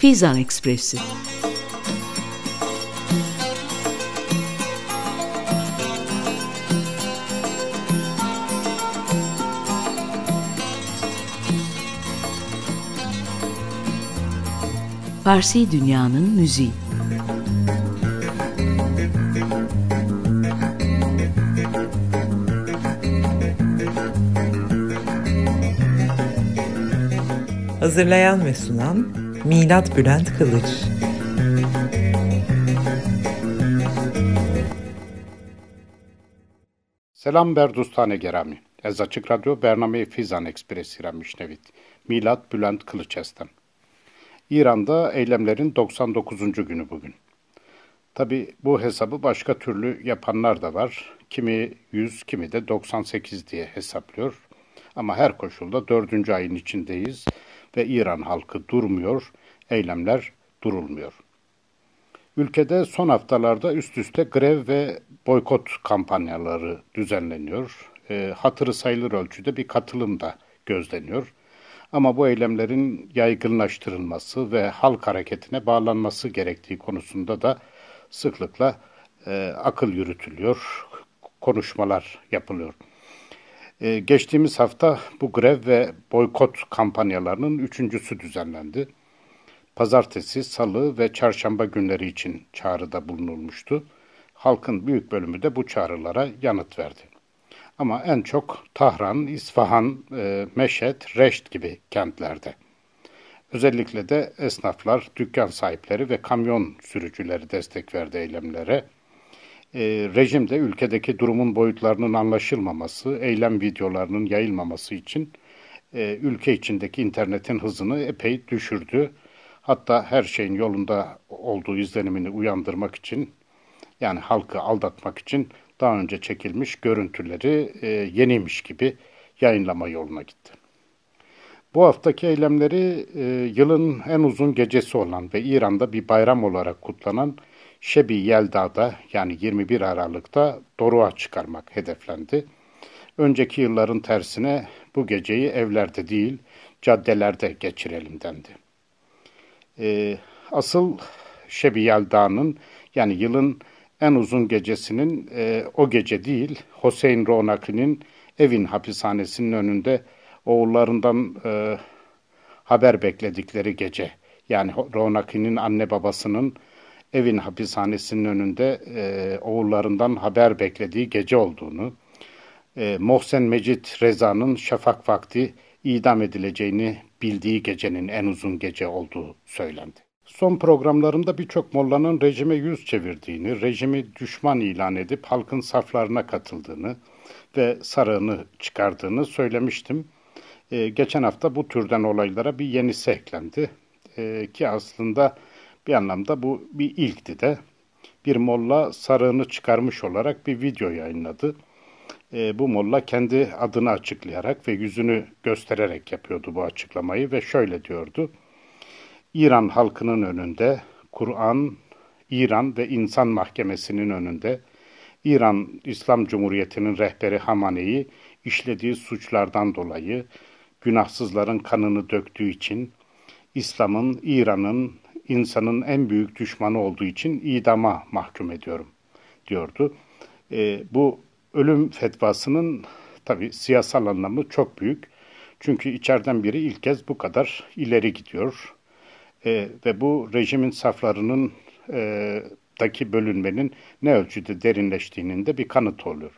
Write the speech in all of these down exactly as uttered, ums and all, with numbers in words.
Fizan Ekspresi. Farsi Dünya'nın müziği. Hazırlayan ve sunan Milat Bülent Kılıç. Selam berdustane gerami. Ez Açık Radyo Bername Fizan Ekspresi ramişnevit. Milat Bülent Kılıç estem. İran'da eylemlerin doksan dokuzuncu günü bugün. Tabi bu hesabı başka türlü yapanlar da var. Kimi yüz, kimi de doksan sekiz diye hesaplıyor. Ama her koşulda dördüncü ayın içindeyiz ve İran halkı durmuyor, eylemler durulmuyor. Ülkede son haftalarda üst üste grev ve boykot kampanyaları düzenleniyor. E, hatırı sayılır ölçüde bir katılım da gözleniyor. Ama bu eylemlerin yaygınlaştırılması ve halk hareketine bağlanması gerektiği konusunda da sıklıkla e, akıl yürütülüyor, konuşmalar yapılıyor. Ee, geçtiğimiz hafta bu grev ve boykot kampanyalarının üçüncüsü düzenlendi. Pazartesi, salı ve çarşamba günleri için çağrıda bulunulmuştu. Halkın büyük bölümü de bu çağrılara yanıt verdi. Ama en çok Tahran, İsfahan, e, Meşhed, Reşt gibi kentlerde. Özellikle de esnaflar, dükkan sahipleri ve kamyon sürücüleri destek verdi eylemlere. E, rejim de ülkedeki durumun boyutlarının anlaşılmaması, eylem videolarının yayılmaması için e, ülke içindeki internetin hızını epey düşürdü. Hatta her şeyin yolunda olduğu izlenimini uyandırmak için, yani halkı aldatmak için daha önce çekilmiş görüntüleri e, yeniymiş gibi yayınlama yoluna gitti. Bu haftaki eylemleri e, yılın en uzun gecesi olan ve İran'da bir bayram olarak kutlanan Şebi Yelda'da, yani yirmi bir Aralık'ta doruğa çıkarmak hedeflendi. Önceki yılların tersine bu geceyi evlerde değil, caddelerde geçirelim dendi. Ee, asıl Şebi Yelda'nın, yani yılın en uzun gecesinin e, o gece değil, Hüseyin Ronaki'nin Evin hapishanesinin önünde oğullarından e, haber bekledikleri gece. Yani Ronaki'nin anne babasının Evin hapishanesinin önünde e, oğullarından haber beklediği gece olduğunu, e, Mohsen Mecit Reza'nın şafak vakti idam edileceğini bildiği gecenin en uzun gece olduğu söylendi. Son programlarımda birçok mollanın rejime yüz çevirdiğini, rejimi düşman ilan edip halkın saflarına katıldığını ve sarığını çıkardığını söylemiştim. E, geçen hafta bu türden olaylara bir yenisi eklendi. E, ki aslında bir anlamda bu bir ilkti de. Bir molla sarığını çıkarmış olarak bir video yayınladı. E, bu molla kendi adını açıklayarak ve yüzünü göstererek yapıyordu bu açıklamayı ve şöyle diyordu. İran halkının önünde, Kur'an, İran ve İnsan Mahkemesi'nin önünde, İran İslam Cumhuriyeti'nin rehberi Hamane'yi işlediği suçlardan dolayı, günahsızların kanını döktüğü için, İslam'ın, İran'ın, insanın en büyük düşmanı olduğu için idama mahkum ediyorum, diyordu. E, bu ölüm fetvasının tabii siyasal anlamı çok büyük. Çünkü içeriden biri ilk kez bu kadar ileri gidiyor. E, ve bu rejimin saflarının e, daki bölünmenin ne ölçüde derinleştiğinin de bir kanıtı oluyor.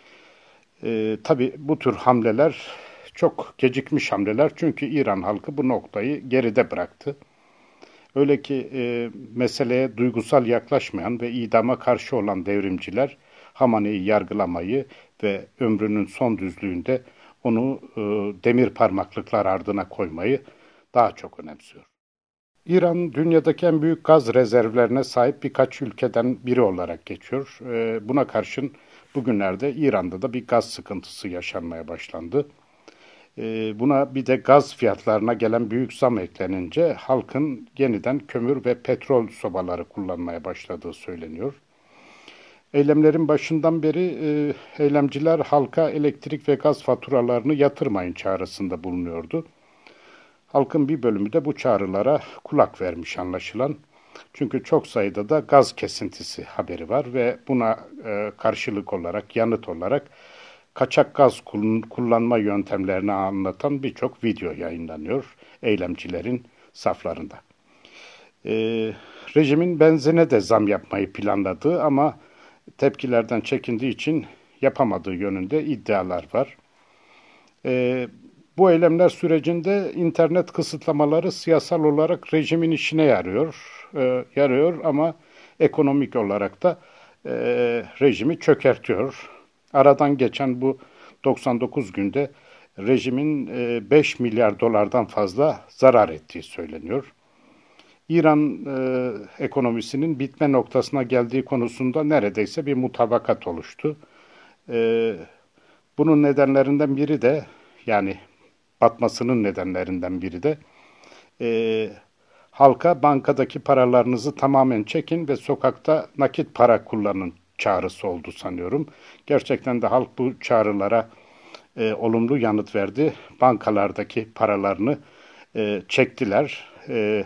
E, tabii bu tür hamleler çok gecikmiş hamleler, çünkü İran halkı bu noktayı geride bıraktı. Öyle ki e, meseleye duygusal yaklaşmayan ve idama karşı olan devrimciler Hamane'yi yargılamayı ve ömrünün son düzlüğünde onu e, demir parmaklıklar ardına koymayı daha çok önemsiyor. İran, dünyadaki en büyük gaz rezervlerine sahip birkaç ülkeden biri olarak geçiyor. E, buna karşın bugünlerde İran'da da bir gaz sıkıntısı yaşanmaya başlandı. Buna bir de gaz fiyatlarına gelen büyük zam eklenince halkın yeniden kömür ve petrol sobaları kullanmaya başladığı söyleniyor. Eylemlerin başından beri e, eylemciler halka elektrik ve gaz faturalarını yatırmayın çağrısında bulunuyordu. Halkın bir bölümü de bu çağrılara kulak vermiş anlaşılan. Çünkü çok sayıda da gaz kesintisi haberi var ve buna e, karşılık olarak, yanıt olarak kaçak gaz kullanma yöntemlerini anlatan birçok video yayınlanıyor eylemcilerin saflarında. E, rejimin benzine de zam yapmayı planladığı ama tepkilerden çekindiği için yapamadığı yönünde iddialar var. E, bu eylemler sürecinde internet kısıtlamaları siyasal olarak rejimin işine yarıyor, e, yarıyor ama ekonomik olarak da e, rejimi çökertiyor. Aradan geçen bu doksan dokuz günde rejimin e, beş milyar dolardan fazla zarar ettiği söyleniyor. İran e, ekonomisinin bitme noktasına geldiği konusunda neredeyse bir mutabakat oluştu. E, bunun nedenlerinden biri de yani batmasının nedenlerinden biri de e, halka bankadaki paralarınızı tamamen çekin ve sokakta nakit para kullanın çağrısı oldu sanıyorum. Gerçekten de halk bu çağrılara e, olumlu yanıt verdi. Bankalardaki paralarını e, çektiler. E,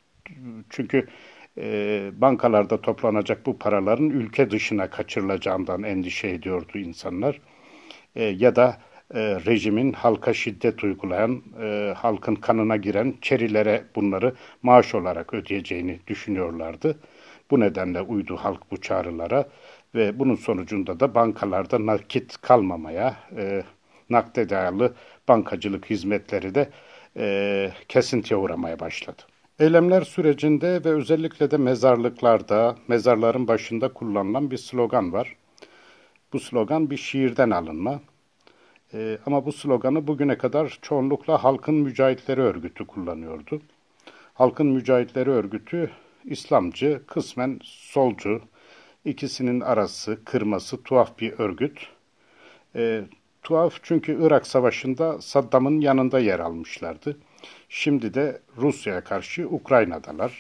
çünkü e, bankalarda toplanacak bu paraların ülke dışına kaçırılacağından endişe ediyordu insanlar. E, ya da e, rejimin halka şiddet uygulayan, e, halkın kanına giren çerilere bunları maaş olarak ödeyeceğini düşünüyorlardı. Bu nedenle uydu halk bu çağrılara ve bunun sonucunda da bankalarda nakit kalmamaya, e, nakde dayalı bankacılık hizmetleri de e, kesintiye uğramaya başladı. Eylemler sürecinde ve özellikle de mezarlıklarda, mezarların başında kullanılan bir slogan var. Bu slogan bir şiirden alınma. Ee, ama bu sloganı bugüne kadar çoğunlukla Halkın Mücahitleri Örgütü kullanıyordu. Halkın Mücahitleri Örgütü İslamcı, kısmen solcu, ikisinin arası, kırması tuhaf bir örgüt. Ee, tuhaf çünkü Irak Savaşı'nda Saddam'ın yanında yer almışlardı. Şimdi de Rusya'ya karşı Ukrayna'dalar.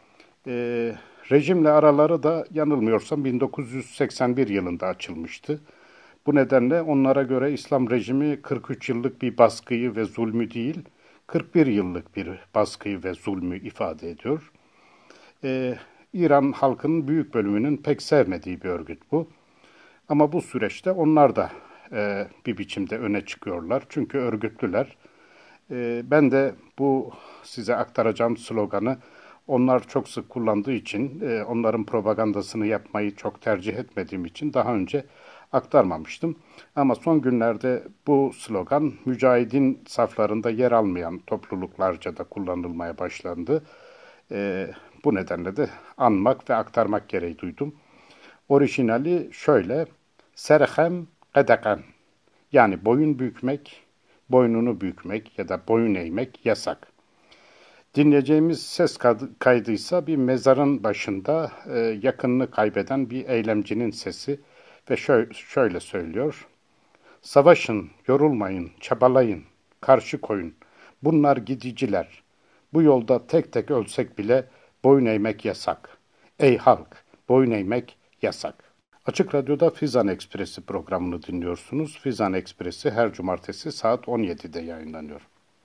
Ee, rejimle araları da yanılmıyorsam bin dokuz yüz seksen bir yılında açılmıştı. Bu nedenle onlara göre İslam rejimi kırk üç yıllık bir baskıyı ve zulmü değil, kırk bir yıllık bir baskıyı ve zulmü ifade ediyor. Ee, İran halkının büyük bölümünün pek sevmediği bir örgüt bu. Ama bu süreçte onlar da e, bir biçimde öne çıkıyorlar. Çünkü örgütlüler. E, ben de bu size aktaracağım sloganı onlar çok sık kullandığı için, e, onların propagandasını yapmayı çok tercih etmediğim için daha önce aktarmamıştım. Ama son günlerde bu slogan mücahidin saflarında yer almayan topluluklarca da kullanılmaya başlandı. E, bu nedenle de anmak ve aktarmak gereği duydum. Orijinali şöyle: Serhem edeken, yani boyun bükmek, boynunu bükmek ya da boyun eğmek yasak. Dinleyeceğimiz ses kaydıysa bir mezarın başında e, yakınını kaybeden bir eylemcinin sesi ve şöyle, şöyle söylüyor: Savaşın, yorulmayın, çabalayın, karşı koyun. Bunlar gidiciler. Bu yolda tek tek ölsek bile boyun eğmek yasak. Ey halk, boyun eğmek yasak. Açık Radyo'da Fizan Ekspresi programını dinliyorsunuz. Fizan Ekspresi her cumartesi saat on yedide yayınlanıyor.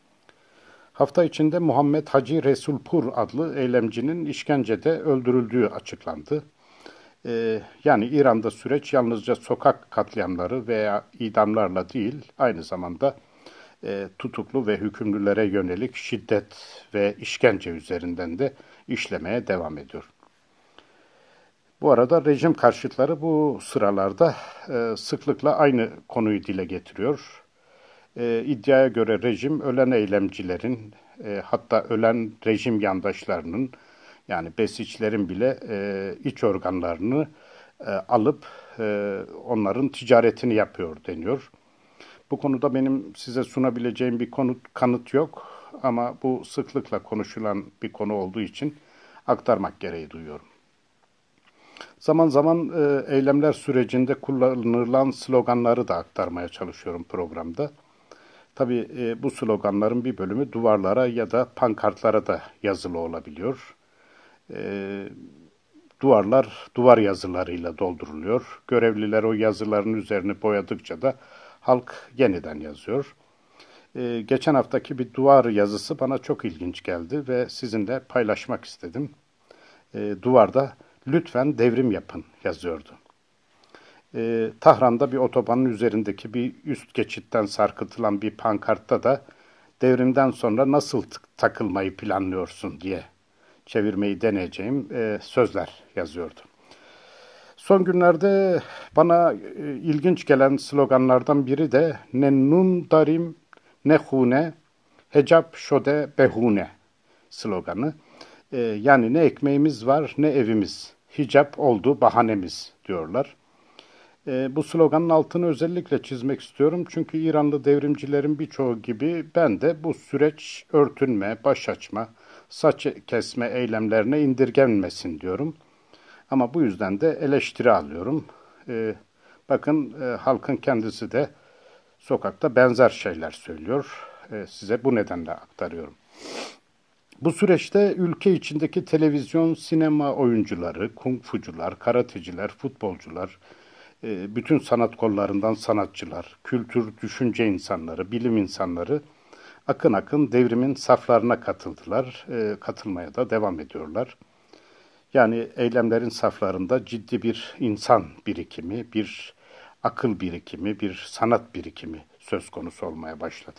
Hafta içinde Muhammed Hacı Resulpur adlı eylemcinin işkencede öldürüldüğü açıklandı. Ee, yani İran'da süreç yalnızca sokak katliamları veya idamlarla değil, aynı zamanda e, tutuklu ve hükümlülere yönelik şiddet ve işkence üzerinden de işlemeye devam ediyor. Bu arada rejim karşıtları bu sıralarda e, sıklıkla aynı konuyu dile getiriyor. E, iddiaya göre rejim ölen eylemcilerin, e, hatta ölen rejim yandaşlarının, yani besiçlerin bile e, iç organlarını e, alıp e, onların ticaretini yapıyor deniyor. Bu konuda benim size sunabileceğim bir konu, kanıt yok ama bu sıklıkla konuşulan bir konu olduğu için aktarmak gereği duyuyorum. Zaman zaman e, eylemler sürecinde kullanılan sloganları da aktarmaya çalışıyorum programda. Tabii e, bu sloganların bir bölümü duvarlara ya da pankartlara da yazılı olabiliyor. E, duvarlar duvar yazılarıyla dolduruluyor. Görevliler o yazıların üzerini boyadıkça da halk yeniden yazıyor. Ee, geçen haftaki bir duvar yazısı bana çok ilginç geldi ve sizinle paylaşmak istedim. Ee, duvarda lütfen devrim yapın yazıyordu. Ee, Tahran'da bir otobanın üzerindeki bir üst geçitten sarkıtılan bir pankartta da devrimden sonra nasıl t- takılmayı planlıyorsun diye çevirmeyi deneyeceğim e, sözler yazıyordu. Son günlerde bana e, ilginç gelen sloganlardan biri de ne nun darim ne hune, hecap şode behune sloganı. E, yani ne ekmeğimiz var ne evimiz, hicap oldu bahanemiz diyorlar. E, bu sloganın altını özellikle çizmek istiyorum. Çünkü İranlı devrimcilerin birçoğu gibi ben de bu süreç örtünme, baş açma, saç kesme eylemlerine indirgenmesin diyorum. Ama bu yüzden de eleştiri alıyorum. E, bakın e, halkın kendisi de sokakta benzer şeyler söylüyor. E, size bu nedenle aktarıyorum. Bu süreçte ülke içindeki televizyon, sinema oyuncuları, kung fucular, karateciler, futbolcular, e, bütün sanat kollarından sanatçılar, kültür, düşünce insanları, bilim insanları akın akın devrimin saflarına katıldılar, e, katılmaya da devam ediyorlar. Yani eylemlerin saflarında ciddi bir insan birikimi, bir akıl birikimi, bir sanat birikimi söz konusu olmaya başladı.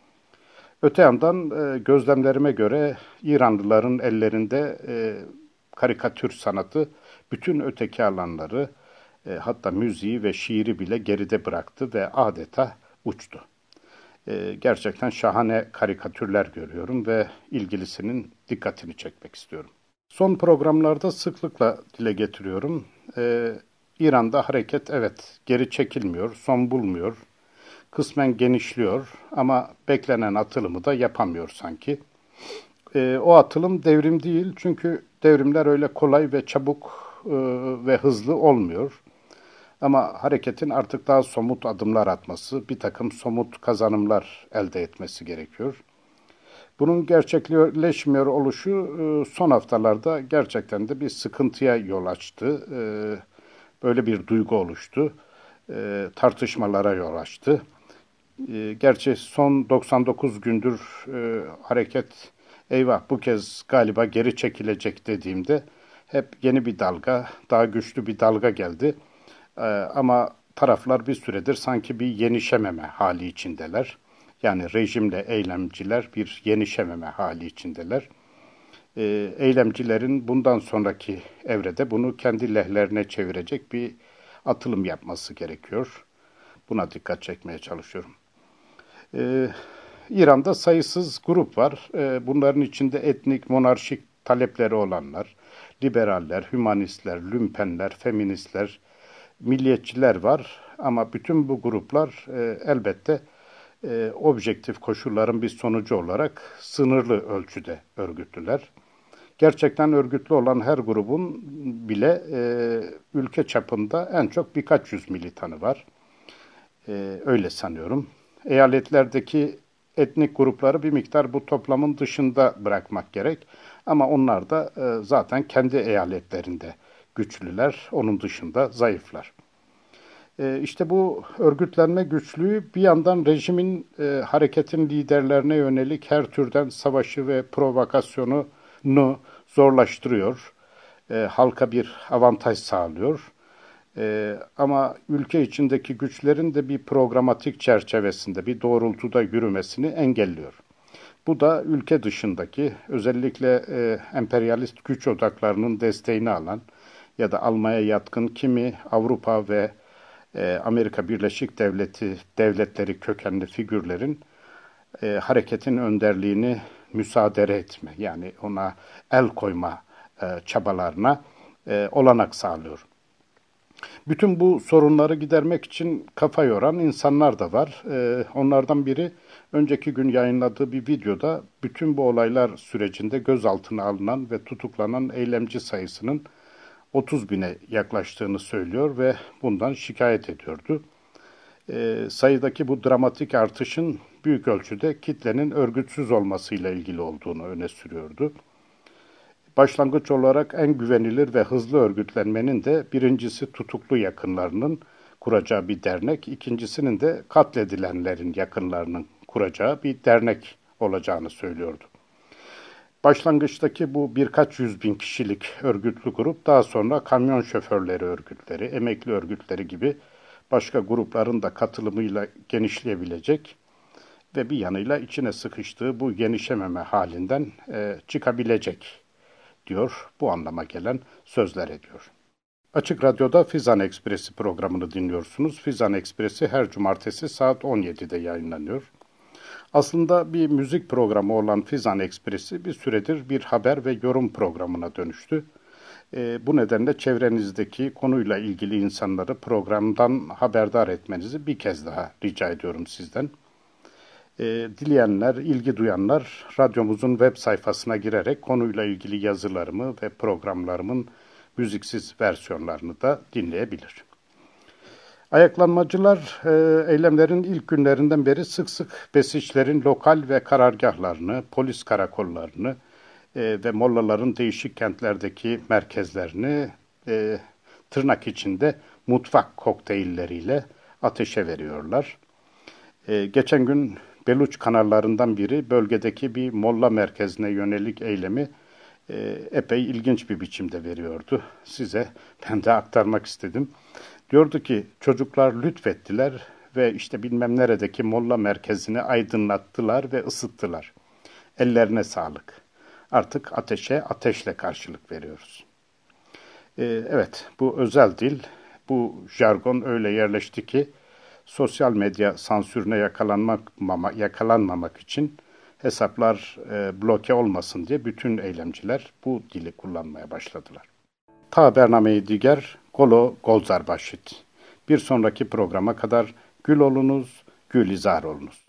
Öte yandan e, gözlemlerime göre İranlıların ellerinde e, karikatür sanatı bütün öteki alanları, e, hatta müziği ve şiiri bile geride bıraktı ve adeta uçtu. E, gerçekten şahane karikatürler görüyorum ve ilgilisinin dikkatini çekmek istiyorum. Son programlarda sıklıkla dile getiriyorum. Ee, İran'da hareket evet geri çekilmiyor, son bulmuyor, kısmen genişliyor ama beklenen atılımı da yapamıyor sanki. Ee, o atılım devrim değil çünkü devrimler öyle kolay ve çabuk e, ve hızlı olmuyor. Ama hareketin artık daha somut adımlar atması, bir takım somut kazanımlar elde etmesi gerekiyor. Bunun gerçekleşmiyor oluşu e, son haftalarda gerçekten de bir sıkıntıya yol açtı. E, Böyle bir duygu oluştu. E, Tartışmalara yol açtı. E, Gerçi son doksan dokuz gündür e, hareket eyvah bu kez galiba geri çekilecek dediğimde hep yeni bir dalga, daha güçlü bir dalga geldi. E, Ama taraflar bir süredir sanki bir yenişememe hali içindeler. Yani rejimle eylemciler bir yenişememe hali içindeler. E, eylemcilerin bundan sonraki evrede bunu kendi lehlerine çevirecek bir atılım yapması gerekiyor. Buna dikkat çekmeye çalışıyorum. E, İran'da sayısız grup var. E, bunların içinde etnik, monarşik talepleri olanlar, liberaller, hümanistler, lümpenler, feministler, milliyetçiler var. Ama bütün bu gruplar e, elbette e, objektif koşulların bir sonucu olarak sınırlı ölçüde örgütlüler. Gerçekten örgütlü olan her grubun bile e, ülke çapında en çok birkaç yüz militanı var. E, öyle sanıyorum. Eyaletlerdeki etnik grupları bir miktar bu toplamın dışında bırakmak gerek. Ama onlar da e, zaten kendi eyaletlerinde güçlüler, onun dışında zayıflar. E, işte bu örgütlenme güçlüğü bir yandan rejimin e, hareketin liderlerine yönelik her türden savaşı ve provokasyonu zorlaştırıyor. E, halka bir avantaj sağlıyor. E, ama ülke içindeki güçlerin de bir programatik çerçevesinde, bir doğrultuda yürümesini engelliyor. Bu da ülke dışındaki özellikle e, emperyalist güç odaklarının desteğini alan ya da almaya yatkın kimi Avrupa ve e, Amerika Birleşik Devleti devletleri kökenli figürlerin e, hareketin önderliğini müsaade etme, yani ona el koyma e, çabalarına e, olanak sağlıyor. Bütün bu sorunları gidermek için kafa yoran insanlar da var. E, onlardan biri önceki gün yayınladığı bir videoda bütün bu olaylar sürecinde gözaltına alınan ve tutuklanan eylemci sayısının otuz bine yaklaştığını söylüyor ve bundan şikayet ediyordu. E, sayıdaki bu dramatik artışın büyük ölçüde kitlenin örgütsüz olmasıyla ilgili olduğunu öne sürüyordu. Başlangıç olarak en güvenilir ve hızlı örgütlenmenin de birincisi tutuklu yakınlarının kuracağı bir dernek, ikincisinin de katledilenlerin yakınlarının kuracağı bir dernek olacağını söylüyordu. Başlangıçtaki bu birkaç yüz bin kişilik örgütlü grup daha sonra kamyon şoförleri örgütleri, emekli örgütleri gibi başka grupların da katılımıyla genişleyebilecek ve bir yanıyla içine sıkıştığı bu genişlememe halinden e, çıkabilecek diyor, bu anlama gelen sözler ediyor. Açık Radyo'da Fizan Ekspresi programını dinliyorsunuz. Fizan Ekspresi her cumartesi saat on yedide yayınlanıyor. Aslında bir müzik programı olan Fizan Ekspresi bir süredir bir haber ve yorum programına dönüştü. E, bu nedenle çevrenizdeki konuyla ilgili insanları programdan haberdar etmenizi bir kez daha rica ediyorum sizden. E, dileyenler, ilgi duyanlar radyomuzun web sayfasına girerek konuyla ilgili yazılarımı ve programlarımın müziksiz versiyonlarını da dinleyebilir. Ayaklanmacılar e, eylemlerin ilk günlerinden beri sık sık Besiçlerin lokal ve karargahlarını, polis karakollarını e, ve mollaların değişik kentlerdeki merkezlerini e, tırnak içinde mutfak kokteylleriyle ateşe veriyorlar. E, geçen gün Beluç kanallarından biri bölgedeki bir molla merkezine yönelik eylemi e, epey ilginç bir biçimde veriyordu. Size ben de aktarmak istedim. Diyordu ki çocuklar lütfettiler ve işte bilmem neredeki molla merkezini aydınlattılar ve ısıttılar. Ellerine sağlık. Artık ateşe ateşle karşılık veriyoruz. Ee, evet, bu özel dil, bu jargon öyle yerleşti ki sosyal medya sansürüne yakalanmak, mama, yakalanmamak için hesaplar e, bloke olmasın diye bütün eylemciler bu dili kullanmaya başladılar. Ta Bernameyi diger, Golo Golzar Başit. Bir sonraki programa kadar gül olunuz, gülizar olunuz.